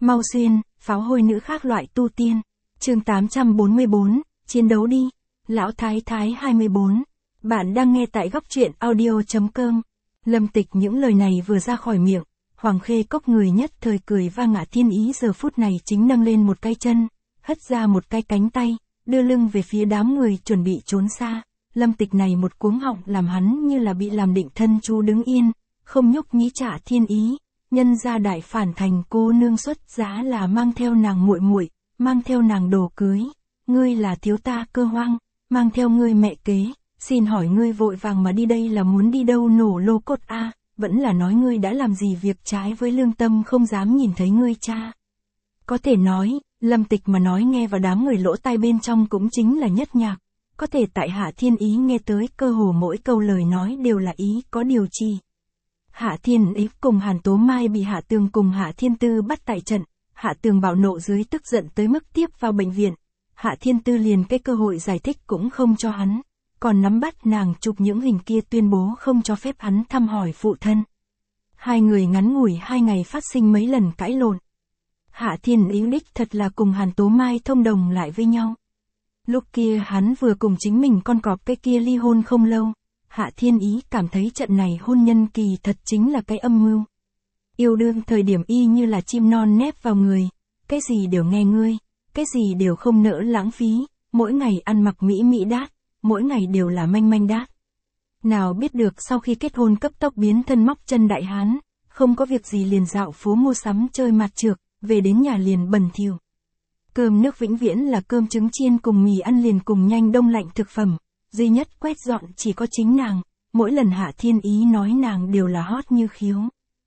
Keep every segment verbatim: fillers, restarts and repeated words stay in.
Mau xuyên, pháo hôi nữ khác loại tu tiên. Chương tám trăm bốn mươi bốn, chiến đấu đi. Lão Thái Thái hai mươi bốn. Bạn đang nghe tại góc truyện audio.com. Lâm Tịch những lời này vừa ra khỏi miệng, Hoàng Khê Cốc người nhất thời cười vang ngả Thiên Ý giờ phút này chính nâng lên một cái chân, hất ra một cái cánh tay, đưa lưng về phía đám người chuẩn bị trốn xa. Lâm Tịch này một cuống họng làm hắn như là bị làm định thân chú đứng yên, không nhúc nhí trả Thiên Ý. Nhân gia đại phản thành cô nương xuất giá là mang theo nàng muội muội, mang theo nàng đồ cưới, ngươi là thiếu ta Cơ Hoang, mang theo ngươi mẹ kế, xin hỏi ngươi vội vàng mà đi đây là muốn đi đâu nổ lô cốt a, à, vẫn là nói ngươi đã làm gì việc trái với lương tâm không dám nhìn thấy ngươi cha. Có thể nói, Lâm Tịch mà nói nghe vào đám người lỗ tai bên trong cũng chính là nhất nhạc, có thể tại Hạ Thiên Ý nghe tới cơ hồ mỗi câu lời nói đều là ý có điều chi. Hạ Thiên Ý cùng Hàn Tố Mai bị Hạ Tường cùng Hạ Thiên Tư bắt tại trận, Hạ Tường bạo nộ dưới tức giận tới mức tiếp vào bệnh viện, Hạ Thiên Tư liền cái cơ hội giải thích cũng không cho hắn, còn nắm bắt nàng chụp những hình kia tuyên bố không cho phép hắn thăm hỏi phụ thân. Hai người ngắn ngủi hai ngày phát sinh mấy lần cãi lộn. Hạ Thiên Ý đích thật là cùng Hàn Tố Mai thông đồng lại với nhau. Lúc kia hắn vừa cùng chính mình con cọp cái kia ly hôn không lâu. Hạ Thiên Ý cảm thấy trận này hôn nhân kỳ thật chính là cái âm mưu. Yêu đương thời điểm y như là chim non nép vào người, cái gì đều nghe ngươi, cái gì đều không nỡ lãng phí, mỗi ngày ăn mặc mỹ mỹ đát, mỗi ngày đều là manh manh đát. Nào biết được sau khi kết hôn cấp tốc biến thân móc chân đại hán, không có việc gì liền dạo phố mua sắm chơi mặt trược, về đến nhà liền bẩn thỉu. Cơm nước vĩnh viễn là cơm trứng chiên cùng mì ăn liền cùng nhanh đông lạnh thực phẩm. Duy nhất quét dọn chỉ có chính nàng, mỗi lần Hạ Thiên Ý nói nàng đều là hót như khiếu.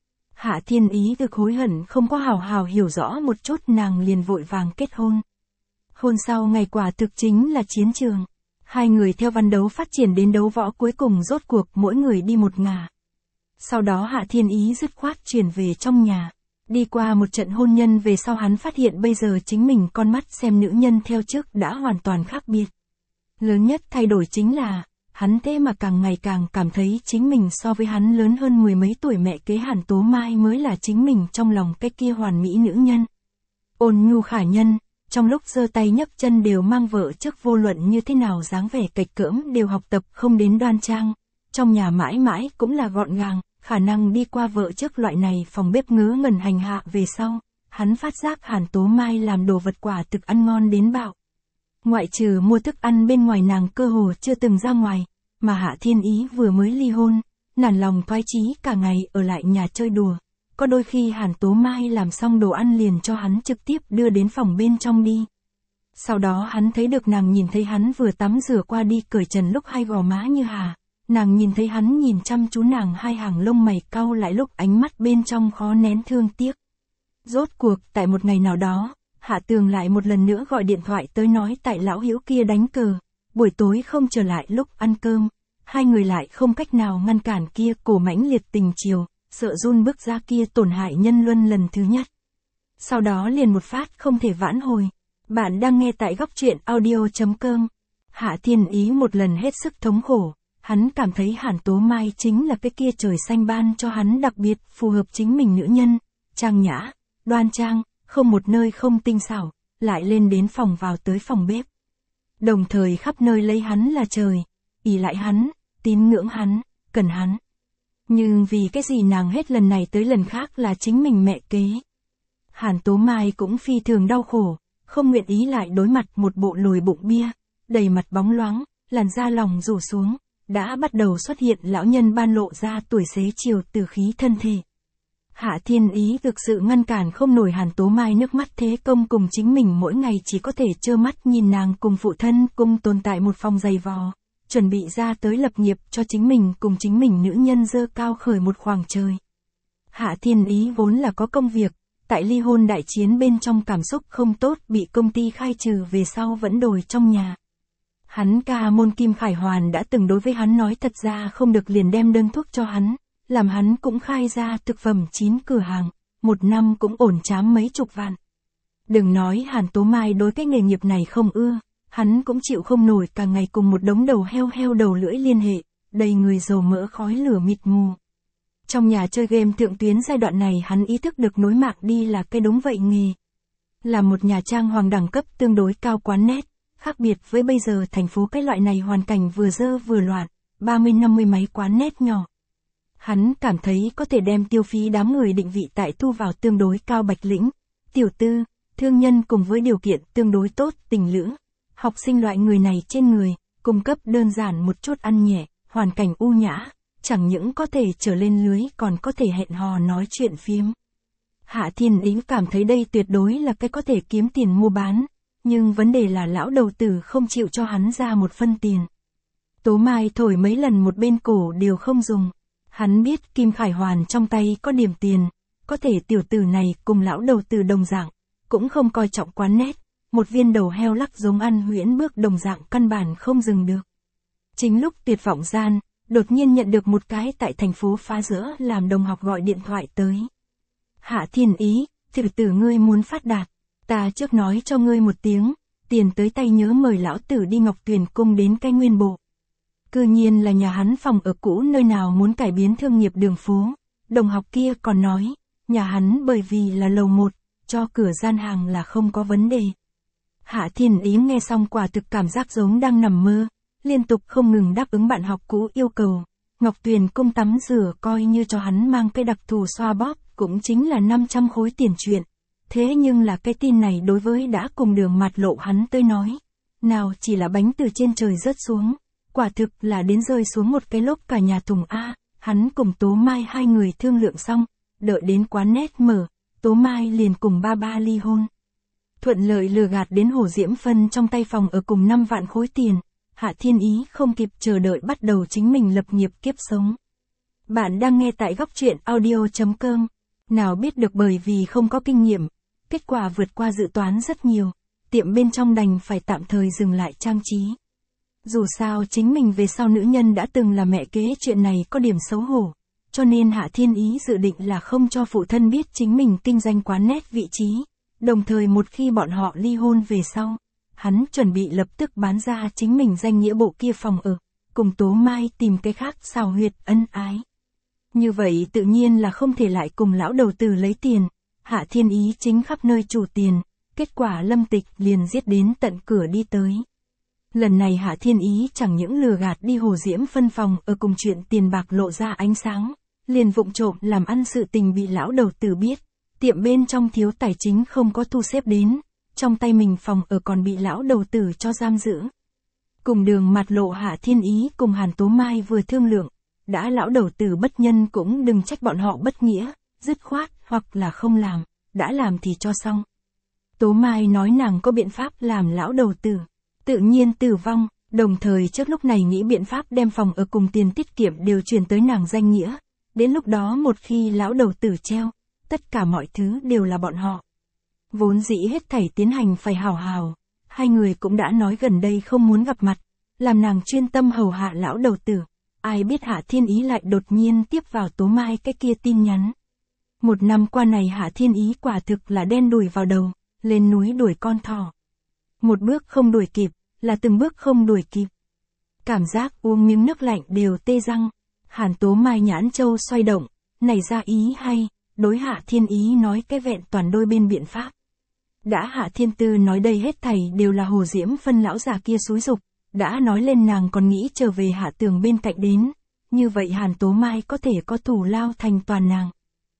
Hạ Thiên Ý thực hối hận không có hào hào hiểu rõ một chút nàng liền vội vàng kết hôn. Hôn sau ngày quả thực chính là chiến trường. Hai người theo văn đấu phát triển đến đấu võ cuối cùng rốt cuộc mỗi người đi một ngả. Sau đó Hạ Thiên Ý dứt khoát chuyển về trong nhà. Đi qua một trận hôn nhân về sau hắn phát hiện bây giờ chính mình con mắt xem nữ nhân theo trước đã hoàn toàn khác biệt. Lớn nhất thay đổi chính là, hắn thế mà càng ngày càng cảm thấy chính mình so với hắn lớn hơn mười mấy tuổi mẹ kế Hàn Tố Mai mới là chính mình trong lòng cái kia hoàn mỹ nữ nhân. Ôn nhu khả nhân, trong lúc giơ tay nhấc chân đều mang vợ trước vô luận như thế nào dáng vẻ cạch cỡm đều học tập không đến đoan trang, trong nhà mãi mãi cũng là gọn gàng, khả năng đi qua vợ trước loại này phòng bếp ngớ ngẩn hành hạ về sau, hắn phát giác Hàn Tố Mai làm đồ vật quả thực ăn ngon đến bạo. Ngoại trừ mua thức ăn bên ngoài nàng cơ hồ chưa từng ra ngoài, mà Hạ Thiên Ý vừa mới ly hôn, nản lòng thoái chí cả ngày ở lại nhà chơi đùa. Có đôi khi Hàn Tố Mai làm xong đồ ăn liền cho hắn trực tiếp đưa đến phòng bên trong đi. Sau đó hắn thấy được nàng nhìn thấy hắn vừa tắm rửa qua đi cởi trần lúc hai gò má như hà, nàng nhìn thấy hắn nhìn chăm chú nàng hai hàng lông mày cau lại lúc ánh mắt bên trong khó nén thương tiếc. Rốt cuộc tại một ngày nào đó, Hạ Tường lại một lần nữa gọi điện thoại tới nói tại lão hữu kia đánh cờ, buổi tối không trở lại lúc ăn cơm, hai người lại không cách nào ngăn cản kia cổ mãnh liệt tình chiều, sợ run bước ra kia tổn hại nhân luân lần thứ nhất. Sau đó liền một phát không thể vãn hồi. Bạn đang nghe tại góc truyện audio.com. Hạ Thiên Ý một lần hết sức thống khổ, hắn cảm thấy Hàn Tố Mai chính là cái kia trời xanh ban cho hắn đặc biệt phù hợp chính mình nữ nhân, trang nhã, đoan trang. Không một nơi không tinh xảo, lại lên đến phòng vào tới phòng bếp. Đồng thời khắp nơi lấy hắn là trời, ỷ lại hắn, tín ngưỡng hắn, cần hắn. Nhưng vì cái gì nàng hết lần này tới lần khác là chính mình mẹ kế. Hàn Tố Mai cũng phi thường đau khổ, không nguyện ý lại đối mặt một bộ lồi bụng bia, đầy mặt bóng loáng, làn da lòng rủ xuống, đã bắt đầu xuất hiện lão nhân ban lộ ra tuổi xế chiều từ khí thân thể. Hạ Thiên Ý thực sự ngăn cản không nổi Hàn Tố Mai nước mắt thế công cùng chính mình mỗi ngày chỉ có thể trơ mắt nhìn nàng cùng phụ thân cùng tồn tại một phòng giày vò, chuẩn bị ra tới lập nghiệp cho chính mình cùng chính mình nữ nhân dơ cao khởi một khoảng trời. Hạ Thiên Ý vốn là có công việc, tại ly hôn đại chiến bên trong cảm xúc không tốt bị công ty khai trừ về sau vẫn đồi trong nhà. Hắn ca môn Kim Khải Hoàn đã từng đối với hắn nói thật ra không được liền đem đơn thuốc cho hắn. Làm hắn cũng khai ra thực phẩm chín cửa hàng, một năm cũng ổn chám mấy chục vạn. Đừng nói Hàn Tố Mai đối cái nghề nghiệp này không ưa, hắn cũng chịu không nổi cả ngày cùng một đống đầu heo heo đầu lưỡi liên hệ, đầy người dầu mỡ khói lửa mịt mù. Trong nhà chơi game thượng tuyến giai đoạn này hắn ý thức được nối mạng đi là cái đúng vậy nghề. Là một nhà trang hoàng đẳng cấp tương đối cao quán nét, khác biệt với bây giờ thành phố cái loại này hoàn cảnh vừa dơ vừa loạn, ba mươi năm mươi máy quán nét nhỏ. Hắn cảm thấy có thể đem tiêu phí đám người định vị tại thu vào tương đối cao Bạch Lĩnh, tiểu tư, thương nhân cùng với điều kiện tương đối tốt tình lữ, học sinh loại người này trên người, cung cấp đơn giản một chút ăn nhẹ, hoàn cảnh u nhã, chẳng những có thể trở lên lưới còn có thể hẹn hò nói chuyện phiếm. Hạ Thiên Ý cảm thấy đây tuyệt đối là cái có thể kiếm tiền mua bán, nhưng vấn đề là lão đầu tử không chịu cho hắn ra một phân tiền. Tố Mai thổi mấy lần một bên cổ đều không dùng. Hắn biết Kim Khải Hoàn trong tay có điểm tiền, có thể tiểu tử này cùng lão đầu tử đồng dạng, cũng không coi trọng quán nét, một viên đầu heo lắc giống ăn huyễn bước đồng dạng căn bản không dừng được. Chính lúc tuyệt vọng gian, đột nhiên nhận được một cái tại thành phố phá giữa làm đồng học gọi điện thoại tới. Hạ Thiên Ý, tiểu tử ngươi muốn phát đạt, ta trước nói cho ngươi một tiếng, tiền tới tay nhớ mời lão tử đi Ngọc Tuyền cung đến cái nguyên bộ. Cư nhiên là nhà hắn phòng ở cũ nơi nào muốn cải biến thương nghiệp đường phố, đồng học kia còn nói, nhà hắn bởi vì là lầu một, cho cửa gian hàng là không có vấn đề. Hạ Thiên Ý nghe xong quả thực cảm giác giống đang nằm mơ, liên tục không ngừng đáp ứng bạn học cũ yêu cầu. Ngọc Tuyền cung tắm rửa coi như cho hắn mang cái đặc thù xoa bóp, cũng chính là năm trăm khối tiền chuyện. Thế nhưng là cái tin này đối với đã cùng đường mặt lộ hắn tới nói, nào chỉ là bánh từ trên trời rớt xuống, quả thực là đến rơi xuống một cái lốp cả nhà thùng A. Hắn cùng Tố Mai hai người thương lượng xong, đợi đến quán nét mở, Tố Mai liền cùng ba ba ly hôn. Thuận lợi lừa gạt đến Hồ Diễm Phân trong tay phòng ở cùng năm vạn khối tiền. Hạ Thiên Ý không kịp chờ đợi bắt đầu chính mình lập nghiệp kiếp sống. Bạn đang nghe tại góc truyện audio chấm com. Nào biết được bởi vì không có kinh nghiệm, kết quả vượt qua dự toán rất nhiều, tiệm bên trong đành phải tạm thời dừng lại trang trí. Dù sao chính mình về sau nữ nhân đã từng là mẹ kế, chuyện này có điểm xấu hổ, cho nên Hạ Thiên Ý dự định là không cho phụ thân biết chính mình kinh doanh quán nét vị trí, đồng thời một khi bọn họ ly hôn về sau, hắn chuẩn bị lập tức bán ra chính mình danh nghĩa bộ kia phòng ở, cùng Tố Mai tìm cái khác xào huyệt ân ái. Như vậy tự nhiên là không thể lại cùng lão đầu tử lấy tiền, Hạ Thiên Ý chính khắp nơi chủ tiền, kết quả Lâm Tịch liền giết đến tận cửa đi tới. Lần này Hạ Thiên Ý chẳng những lừa gạt đi Hồ Diễm Phân phòng ở cùng chuyện tiền bạc lộ ra ánh sáng, liền vụng trộm làm ăn sự tình bị lão đầu tử biết, tiệm bên trong thiếu tài chính không có thu xếp đến, trong tay mình phòng ở còn bị lão đầu tử cho giam giữ. Cùng đường mặt lộ Hạ Thiên Ý cùng Hàn Tố Mai vừa thương lượng, đã lão đầu tử bất nhân cũng đừng trách bọn họ bất nghĩa, dứt khoát hoặc là không làm, đã làm thì cho xong. Tố Mai nói nàng có biện pháp làm lão đầu tử tự nhiên tử vong, đồng thời trước lúc này nghĩ biện pháp đem phòng ở cùng tiền tiết kiệm đều chuyển tới nàng danh nghĩa, đến lúc đó một khi lão đầu tử treo, tất cả mọi thứ đều là bọn họ. Vốn dĩ hết thảy tiến hành phải hào hào, hai người cũng đã nói gần đây không muốn gặp mặt, làm nàng chuyên tâm hầu hạ lão đầu tử, ai biết Hạ Thiên Ý lại đột nhiên tiếp vào Tố Mai cái kia tin nhắn. Một năm qua này Hạ Thiên Ý quả thực là đen đùi vào đầu, lên núi đuổi con thỏ. Một bước không đuổi kịp, là từng bước không đuổi kịp. Cảm giác uống miếng nước lạnh đều tê răng. Hàn Tố Mai nhãn châu xoay động, nảy ra ý hay, đối Hạ Thiên Ý nói cái vẹn toàn đôi bên biện pháp. Đã Hạ Thiên Tư nói đây hết thảy đều là Hồ Diễm Phân lão già kia xúi giục, đã nói lên nàng còn nghĩ trở về Hạ Tường bên cạnh đến, như vậy Hàn Tố Mai có thể có thủ lao thành toàn nàng.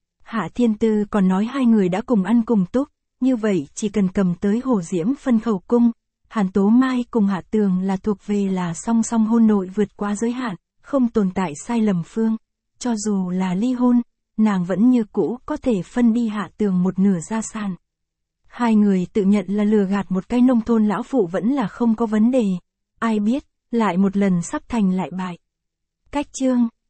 Hạ Thiên Tư còn nói hai người đã cùng ăn cùng túc, như vậy chỉ cần cầm tới Hồ Diễm Phân khẩu cung, Hàn Tố Mai cùng Hạ Tường là thuộc về là song song hôn nội vượt qua giới hạn, không tồn tại sai lầm phương, cho dù là ly hôn, nàng vẫn như cũ có thể phân đi Hạ Tường một nửa gia sản. Hai người tự nhận là lừa gạt một cái nông thôn lão phụ vẫn là không có vấn đề, ai biết, lại một lần sắp thành lại bại. Cách chương